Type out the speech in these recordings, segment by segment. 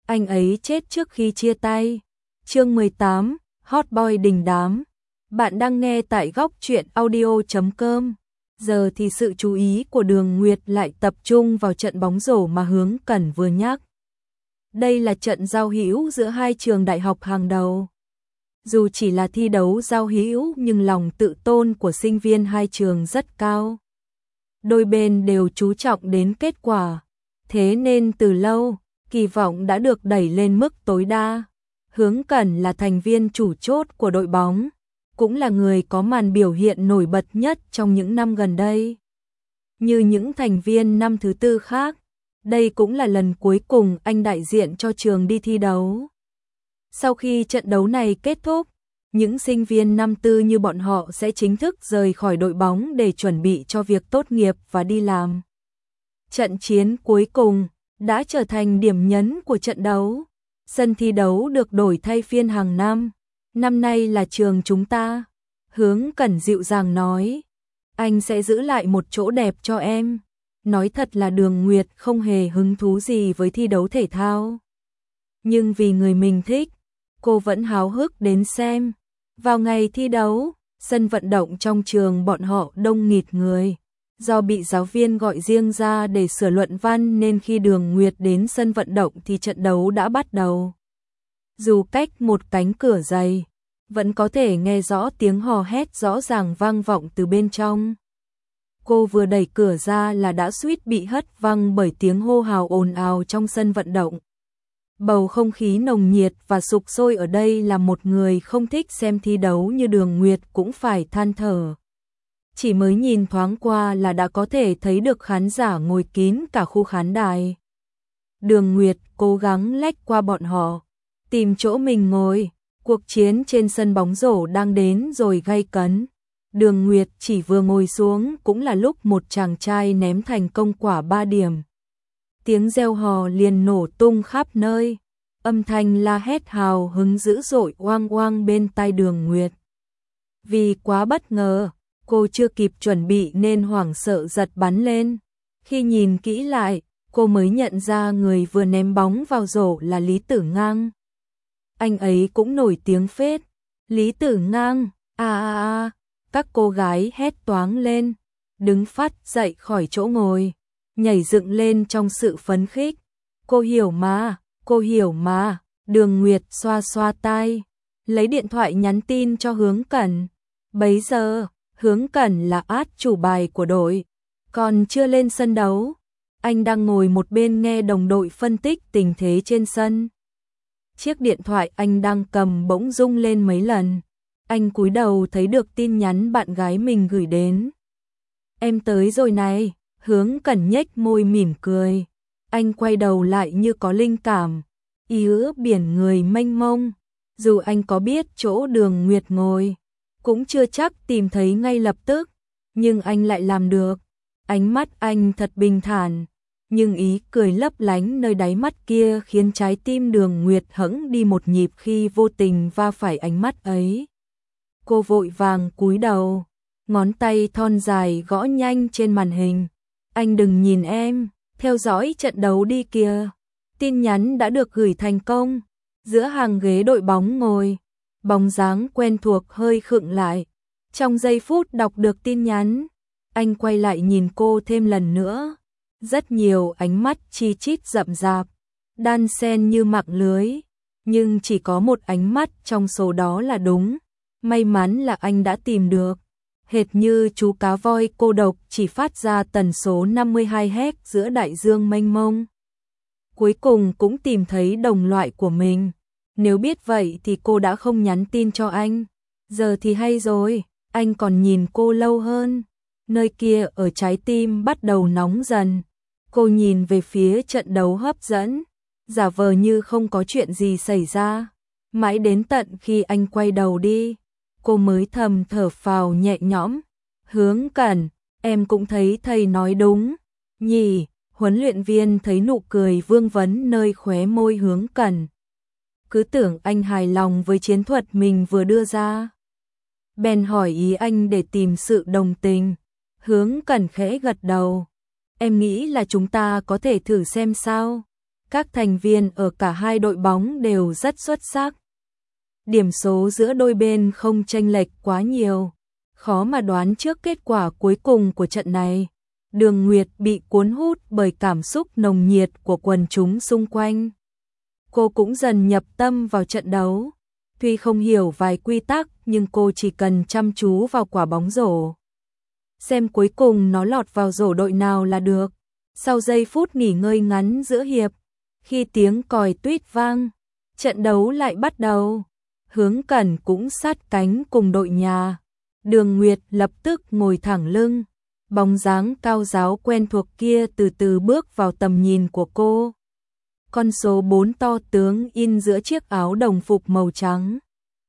anh ấy chết trước khi chia tay. Chương 18, Hot Boy đình đám. Bạn đang nghe tại góc truyện audio.com. Giờ thì sự chú ý của Đường Nguyệt lại tập trung vào trận bóng rổ mà Hướng Cẩn vừa nhắc. Đây là trận giao hữu giữa hai trường đại học hàng đầu. Dù chỉ là thi đấu giao hữu nhưng lòng tự tôn của sinh viên hai trường rất cao. Đôi bên đều chú trọng đến kết quả. Thế nên từ lâu, kỳ vọng đã được đẩy lên mức tối đa. Hướng Cẩn là thành viên chủ chốt của đội bóng, cũng là người có màn biểu hiện nổi bật nhất trong những năm gần đây. Như những thành viên năm thứ tư khác, đây cũng là lần cuối cùng anh đại diện cho trường đi thi đấu. Sau khi trận đấu này kết thúc, những sinh viên năm tư như bọn họ sẽ chính thức rời khỏi đội bóng để chuẩn bị cho việc tốt nghiệp và đi làm. Trận chiến cuối cùng đã trở thành điểm nhấn của trận đấu. Sân thi đấu được đổi thay phiên hàng năm. Năm nay là trường chúng ta. Hướng Cẩn dịu dàng nói. Anh sẽ giữ lại một chỗ đẹp cho em. Nói thật là Đường Nguyệt không hề hứng thú gì với thi đấu thể thao. Nhưng vì người mình thích, cô vẫn háo hức đến xem. Vào ngày thi đấu, sân vận động trong trường bọn họ đông nghịt người. Do bị giáo viên gọi riêng ra để sửa luận văn nên khi Đường Nguyệt đến sân vận động thì trận đấu đã bắt đầu. Dù cách một cánh cửa dày, vẫn có thể nghe rõ tiếng hò hét rõ ràng vang vọng từ bên trong. Cô vừa đẩy cửa ra là đã suýt bị hất văng bởi tiếng hô hào ồn ào trong sân vận động. Bầu không khí nồng nhiệt và sục sôi ở đây là một người không thích xem thi đấu như Đường Nguyệt cũng phải than thở. Chỉ mới nhìn thoáng qua là đã có thể thấy được khán giả ngồi kín cả khu khán đài. Đường Nguyệt cố gắng lách qua bọn họ, tìm chỗ mình ngồi. Cuộc chiến trên sân bóng rổ đang đến rồi gay cấn. Đường Nguyệt chỉ vừa ngồi xuống cũng là lúc một chàng trai ném thành công quả 3 điểm. Tiếng reo hò liền nổ tung khắp nơi. Âm thanh la hét hào hứng dữ dội oang oang bên tai Đường Nguyệt. Vì quá bất ngờ, cô chưa kịp chuẩn bị nên hoảng sợ giật bắn lên. Khi nhìn kỹ lại, cô mới nhận ra người vừa ném bóng vào rổ là Lý Tử Ngang. Anh ấy cũng nổi tiếng phết. Lý Tử Ngang, các cô gái hét toáng lên, đứng phắt dậy khỏi chỗ ngồi, nhảy dựng lên trong sự phấn khích. Cô hiểu mà, Đường Nguyệt xoa xoa tai, lấy điện thoại nhắn tin cho Hướng Cẩn. Bấy giờ, Hướng Cẩn là át chủ bài của đội, còn chưa lên sân đấu. Anh đang ngồi một bên nghe đồng đội phân tích tình thế trên sân. Chiếc điện thoại anh đang cầm bỗng rung lên mấy lần. Anh cúi đầu thấy được tin nhắn bạn gái mình gửi đến. Em tới rồi này. Hướng Cẩn nhếch môi mỉm cười. Anh quay đầu lại như có linh cảm. Biển người mênh mông. Dù anh có biết chỗ Đường Nguyệt ngồi, cũng chưa chắc tìm thấy ngay lập tức. Nhưng anh lại làm được. Ánh mắt anh thật bình thản. Nhưng ý cười lấp lánh nơi đáy mắt kia khiến trái tim Đường Nguyệt hững đi một nhịp khi vô tình va phải ánh mắt ấy. Cô vội vàng cúi đầu, ngón tay thon dài gõ nhanh trên màn hình. Anh đừng nhìn em, theo dõi trận đấu đi kìa. Tin nhắn đã được gửi thành công. Giữa hàng ghế đội bóng ngồi, bóng dáng quen thuộc hơi khựng lại. Trong giây phút đọc được tin nhắn, anh quay lại nhìn cô thêm lần nữa. Rất nhiều ánh mắt chi chít rậm rạp, đan xen như mạng lưới, nhưng chỉ có một ánh mắt trong số đó là đúng. May mắn là anh đã tìm được. Hệt như chú cá voi cô độc chỉ phát ra tần số 52 Hz giữa đại dương mênh mông. Cuối cùng cũng tìm thấy đồng loại của mình. Nếu biết vậy thì cô đã không nhắn tin cho anh. Giờ thì hay rồi, anh còn nhìn cô lâu hơn. Nơi kia ở trái tim bắt đầu nóng dần. Cô nhìn về phía trận đấu hấp dẫn, giả vờ như không có chuyện gì xảy ra. Mãi đến tận khi anh quay đầu đi, cô mới thầm thở phào nhẹ nhõm. Hướng Cẩn, em cũng thấy thầy nói đúng nhỉ? Huấn luyện viên thấy nụ cười vương vấn nơi khóe môi Hướng Cẩn. Cứ tưởng anh hài lòng với chiến thuật mình vừa đưa ra. Bèn hỏi ý anh để tìm sự đồng tình. Hướng Cẩn khẽ gật đầu. Em nghĩ là chúng ta có thể thử xem sao. Các thành viên ở cả hai đội bóng đều rất xuất sắc. Điểm số giữa đôi bên không chênh lệch quá nhiều, khó mà đoán trước kết quả cuối cùng của trận này. Đường Nguyệt bị cuốn hút bởi cảm xúc nồng nhiệt của quần chúng xung quanh. Cô cũng dần nhập tâm vào trận đấu. Tuy không hiểu vài quy tắc nhưng cô chỉ cần chăm chú vào quả bóng rổ. Xem cuối cùng nó lọt vào rổ đội nào là được. Sau giây phút nghỉ ngơi ngắn giữa hiệp, khi tiếng còi tuýt vang, trận đấu lại bắt đầu. Hướng Cẩn cũng sát cánh cùng đội nhà. Đường Nguyệt lập tức ngồi thẳng lưng. Bóng dáng cao ráo quen thuộc kia từ từ bước vào tầm nhìn của cô. Con số 4 to tướng in giữa chiếc áo đồng phục màu trắng.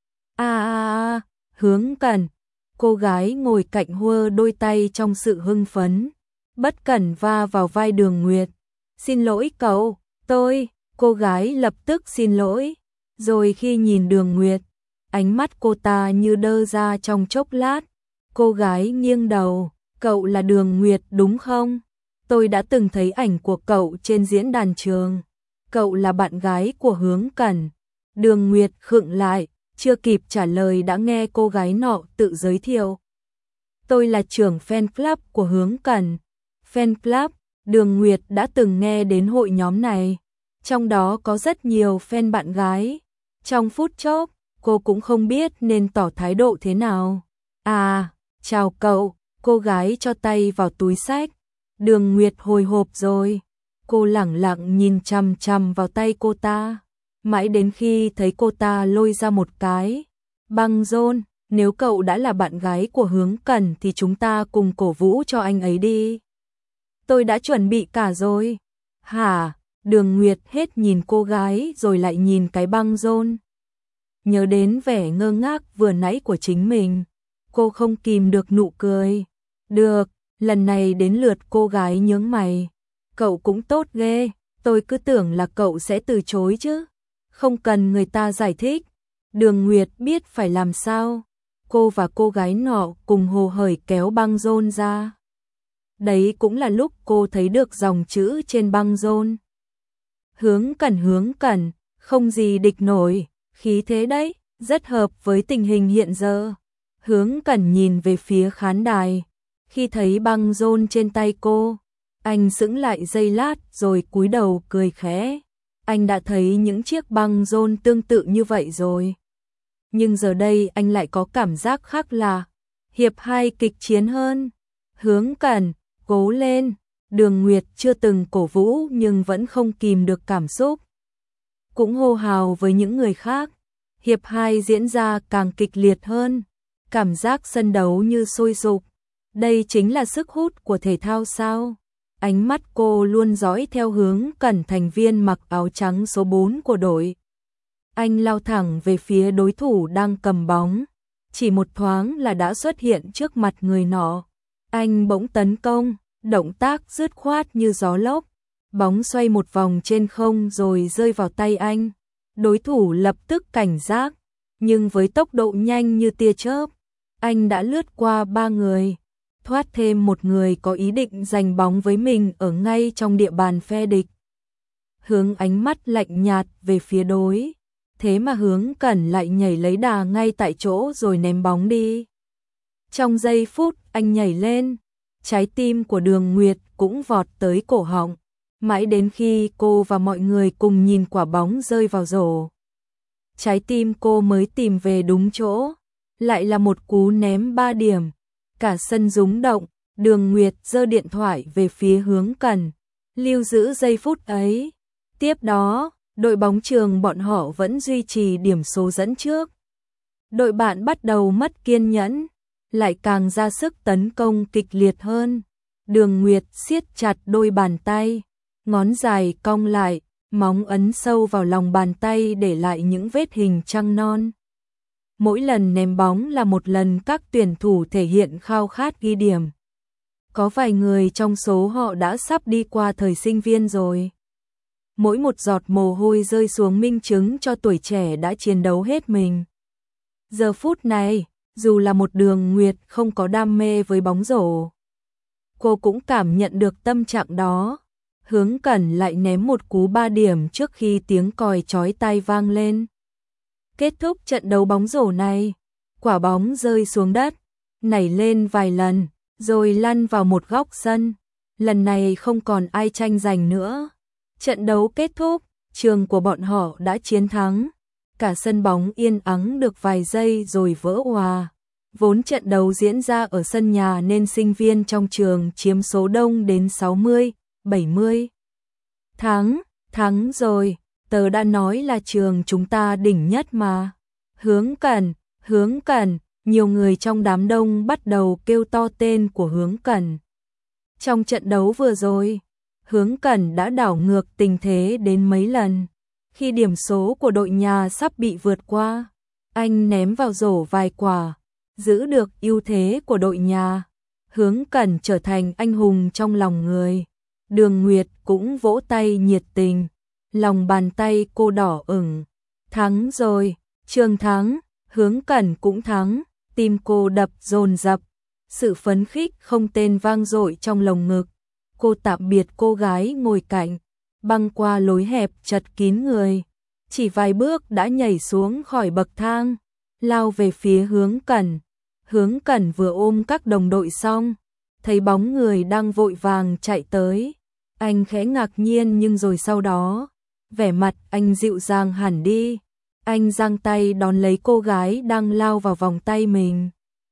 Hướng Cẩn. Cô gái ngồi cạnh hơ đôi tay trong sự hưng phấn. Bất cẩn va vào vai Đường Nguyệt. Xin lỗi cậu, cô gái lập tức xin lỗi. Rồi khi nhìn Đường Nguyệt, ánh mắt cô ta như đơ ra trong chốc lát. Cô gái nghiêng đầu, cậu là Đường Nguyệt đúng không? Tôi đã từng thấy ảnh của cậu trên diễn đàn trường. Cậu là bạn gái của Hướng Cẩn. Đường Nguyệt khựng lại, chưa kịp trả lời đã nghe cô gái nọ tự giới thiệu. Tôi là trưởng fan club của Hướng Cẩn. Fan club, Đường Nguyệt đã từng nghe đến hội nhóm này. Trong đó có rất nhiều fan bạn gái. Trong phút chốc, cô cũng không biết nên tỏ thái độ thế nào. Chào cậu, cô gái cho tay vào túi xách. Đường Nguyệt hồi hộp rồi. Cô lẳng lặng nhìn chằm chằm vào tay cô ta. Mãi đến khi thấy cô ta lôi ra một cái băng rôn. Nếu cậu đã là bạn gái của Hướng Cẩn thì chúng ta cùng cổ vũ cho anh ấy đi. Tôi đã chuẩn bị cả rồi. Hả? Đường Nguyệt hết nhìn cô gái rồi lại nhìn cái băng rôn. Nhớ đến vẻ ngơ ngác vừa nãy của chính mình, cô không kìm được nụ cười. Được, lần này đến lượt cô gái nhướng mày. Cậu cũng tốt ghê, tôi cứ tưởng là cậu sẽ từ chối chứ. Không cần người ta giải thích. Đường Nguyệt biết phải làm sao. Cô và cô gái nọ cùng hồ hởi kéo băng rôn ra. Đấy cũng là lúc cô thấy được dòng chữ trên băng rôn. Hướng Cẩn, không gì địch nổi, khí thế đấy, rất hợp với tình hình hiện giờ. Hướng Cẩn nhìn về phía khán đài. Khi thấy băng rôn trên tay cô, anh sững lại giây lát rồi cúi đầu cười khẽ. Anh đã thấy những chiếc băng rôn tương tự như vậy rồi. Nhưng giờ đây anh lại có cảm giác khác lạ. Hiệp 2 kịch chiến hơn. Hướng Cẩn, cố lên. Đường Nguyệt chưa từng cổ vũ nhưng vẫn không kìm được cảm xúc. Cũng hô hào với những người khác. Hiệp 2 diễn ra càng kịch liệt hơn. Cảm giác sân đấu như sôi sục. Đây chính là sức hút của thể thao sao? Ánh mắt cô luôn dõi theo Hướng Cẩn, thành viên mặc áo trắng số 4 của đội. Anh lao thẳng về phía đối thủ đang cầm bóng. Chỉ một thoáng là đã xuất hiện trước mặt người nọ. Anh bỗng tấn công, động tác dứt khoát như gió lốc. Bóng xoay một vòng trên không rồi rơi vào tay anh. Đối thủ lập tức cảnh giác, nhưng với tốc độ nhanh như tia chớp, anh đã lướt qua 3 người, thoát thêm một người có ý định giành bóng với mình ở ngay trong địa bàn phe địch. Hướng ánh mắt lạnh nhạt về phía đối, thế mà Hướng Cẩn lại nhảy lấy đà ngay tại chỗ rồi ném bóng đi. Trong giây phút anh nhảy lên, trái tim của Đường Nguyệt cũng vọt tới cổ họng, mãi đến khi cô và mọi người cùng nhìn quả bóng rơi vào rổ. Trái tim cô mới tìm về đúng chỗ, lại là một cú ném 3 điểm. Cả sân rúng động, Đường Nguyệt giơ điện thoại về phía Hướng Cẩn, lưu giữ giây phút ấy. Tiếp đó, đội bóng trường bọn họ vẫn duy trì điểm số dẫn trước. Đội bạn bắt đầu mất kiên nhẫn, lại càng ra sức tấn công kịch liệt hơn. Đường Nguyệt siết chặt đôi bàn tay, ngón dài cong lại, móng ấn sâu vào lòng bàn tay để lại những vết hình trăng non. Mỗi lần ném bóng là một lần các tuyển thủ thể hiện khao khát ghi điểm. Có vài người trong số họ đã sắp đi qua thời sinh viên rồi. Mỗi một giọt mồ hôi rơi xuống minh chứng cho tuổi trẻ đã chiến đấu hết mình. Giờ phút này, dù là một Đường Nguyệt không có đam mê với bóng rổ, cô cũng cảm nhận được tâm trạng đó. Hướng Cẩn lại ném một cú 3 điểm trước khi tiếng còi chói tai vang lên. Kết thúc trận đấu bóng rổ này, quả bóng rơi xuống đất, nảy lên vài lần, rồi lăn vào một góc sân. Lần này không còn ai tranh giành nữa. Trận đấu kết thúc, trường của bọn họ đã chiến thắng. Cả sân bóng yên ắng được vài giây rồi vỡ òa. Vốn trận đấu diễn ra ở sân nhà nên sinh viên trong trường chiếm số đông đến 60, 70. Thắng rồi, tớ đã nói là trường chúng ta đỉnh nhất mà. Hướng Cẩn, nhiều người trong đám đông bắt đầu kêu to tên của Hướng Cẩn. Trong trận đấu vừa rồi, Hướng Cẩn đã đảo ngược tình thế đến mấy lần. Khi điểm số của đội nhà sắp bị vượt qua, anh ném vào rổ vài quả, giữ được ưu thế của đội nhà. Hướng Cẩn trở thành anh hùng trong lòng người. Đường Nguyệt cũng vỗ tay nhiệt tình, lòng bàn tay cô đỏ ửng. Thắng rồi, trường thắng, Hướng Cẩn cũng thắng, tim cô đập dồn dập. Sự phấn khích không tên vang dội trong lồng ngực. Cô tạm biệt cô gái ngồi cạnh, băng qua lối hẹp chật kín người. Chỉ vài bước đã nhảy xuống khỏi bậc thang, lao về phía Hướng Cẩn. Hướng Cẩn vừa ôm các đồng đội xong, thấy bóng người đang vội vàng chạy tới. Anh khẽ ngạc nhiên nhưng rồi sau đó, vẻ mặt anh dịu dàng hẳn đi. Anh giang tay đón lấy cô gái đang lao vào vòng tay mình.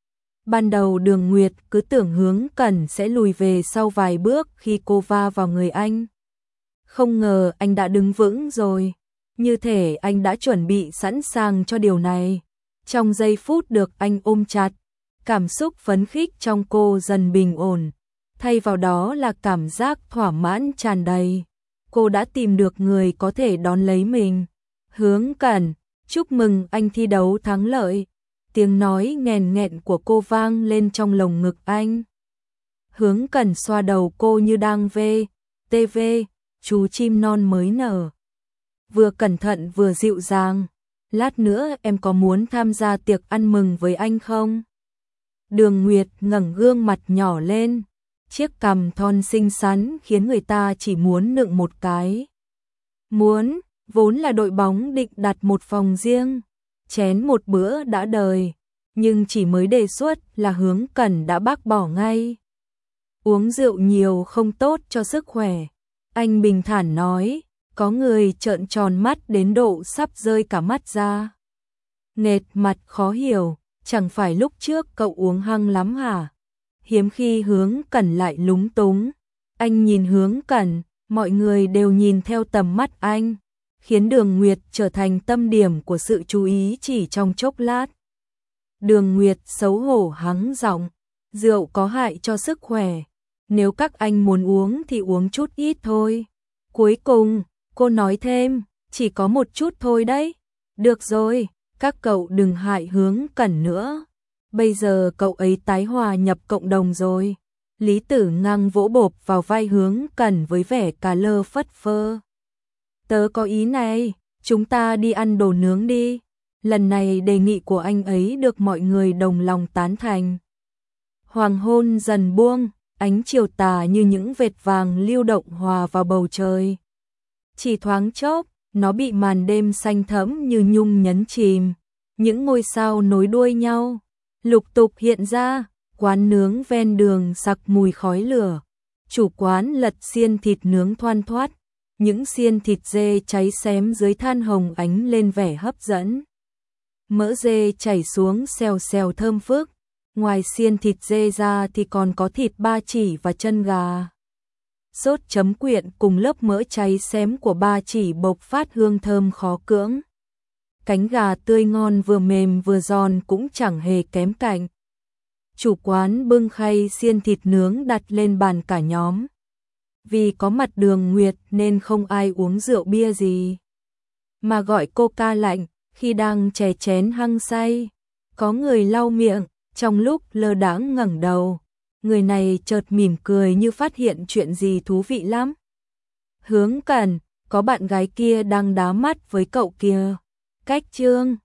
Ban đầu Đường Nguyệt cứ tưởng Hướng Cẩn sẽ lùi về sau vài bước khi cô va vào người anh. Không ngờ anh đã đứng vững rồi, như thể anh đã chuẩn bị sẵn sàng cho điều này. Trong giây phút được anh ôm chặt, cảm xúc phấn khích trong cô dần bình ổn, thay vào đó là cảm giác thỏa mãn tràn đầy. Cô đã tìm được người có thể đón lấy mình. Hướng Cẩn, chúc mừng anh thi đấu thắng lợi. Tiếng nói nghẹn nghẹn của cô vang lên trong lồng ngực anh. Hướng Cẩn xoa đầu cô như đang TV, chú chim non mới nở. Vừa cẩn thận vừa dịu dàng. Lát nữa em có muốn tham gia tiệc ăn mừng với anh không? Đường Nguyệt ngẩng gương mặt nhỏ lên. Chiếc cằm thon xinh xắn khiến người ta chỉ muốn nựng một cái. Muốn, vốn là đội bóng định đặt một phòng riêng, chén một bữa đã đời, nhưng chỉ mới đề xuất là Hướng Cẩn đã bác bỏ ngay. Uống rượu nhiều không tốt cho sức khỏe, anh bình thản nói, có người trợn tròn mắt đến độ sắp rơi cả mắt ra. Nệt mặt khó hiểu, chẳng phải lúc trước cậu uống hăng lắm hả? Hiếm khi Hướng Cẩn lại lúng túng. Anh nhìn Hướng Cẩn, mọi người đều nhìn theo tầm mắt anh, khiến Đường Nguyệt trở thành tâm điểm của sự chú ý chỉ trong chốc lát. Đường Nguyệt xấu hổ hắng giọng, rượu có hại cho sức khỏe, nếu các anh muốn uống thì uống chút ít thôi. Cuối cùng, cô nói thêm, chỉ có một chút thôi đấy. Được rồi, các cậu đừng hại Hướng Cẩn nữa. Bây giờ cậu ấy tái hòa nhập cộng đồng rồi. Lý Tử Ngang vỗ bộp vào vai Hướng Cẩn với vẻ cà lơ phất phơ. Tớ có ý này, chúng ta đi ăn đồ nướng đi. Lần này đề nghị của anh ấy được mọi người đồng lòng tán thành. Hoàng hôn dần buông, ánh chiều tà như những vệt vàng lưu động hòa vào bầu trời. Chỉ thoáng chốc, nó bị màn đêm xanh thẫm như nhung nhấn chìm. Những ngôi sao nối đuôi nhau, lục tục hiện ra, quán nướng ven đường sặc mùi khói lửa. Chủ quán lật xiên thịt nướng thoăn thoắt, những xiên thịt dê cháy xém dưới than hồng ánh lên vẻ hấp dẫn. Mỡ dê chảy xuống xèo xèo thơm phức, ngoài xiên thịt dê ra thì còn có thịt ba chỉ và chân gà. Sốt chấm quyện cùng lớp mỡ cháy xém của ba chỉ bộc phát hương thơm khó cưỡng. Cánh gà tươi ngon vừa mềm vừa giòn cũng chẳng hề kém cạnh. Chủ quán bưng khay xiên thịt nướng đặt lên bàn cả nhóm. Vì có mặt Đường Nguyệt nên không ai uống rượu bia gì, mà gọi coca lạnh khi đang chè chén hăng say. Có người lau miệng, trong lúc lơ đãng ngẩng đầu, người này chợt mỉm cười như phát hiện chuyện gì thú vị lắm. Hướng Cẩn, có bạn gái kia đang đá mắt với cậu kìa. Cách Trương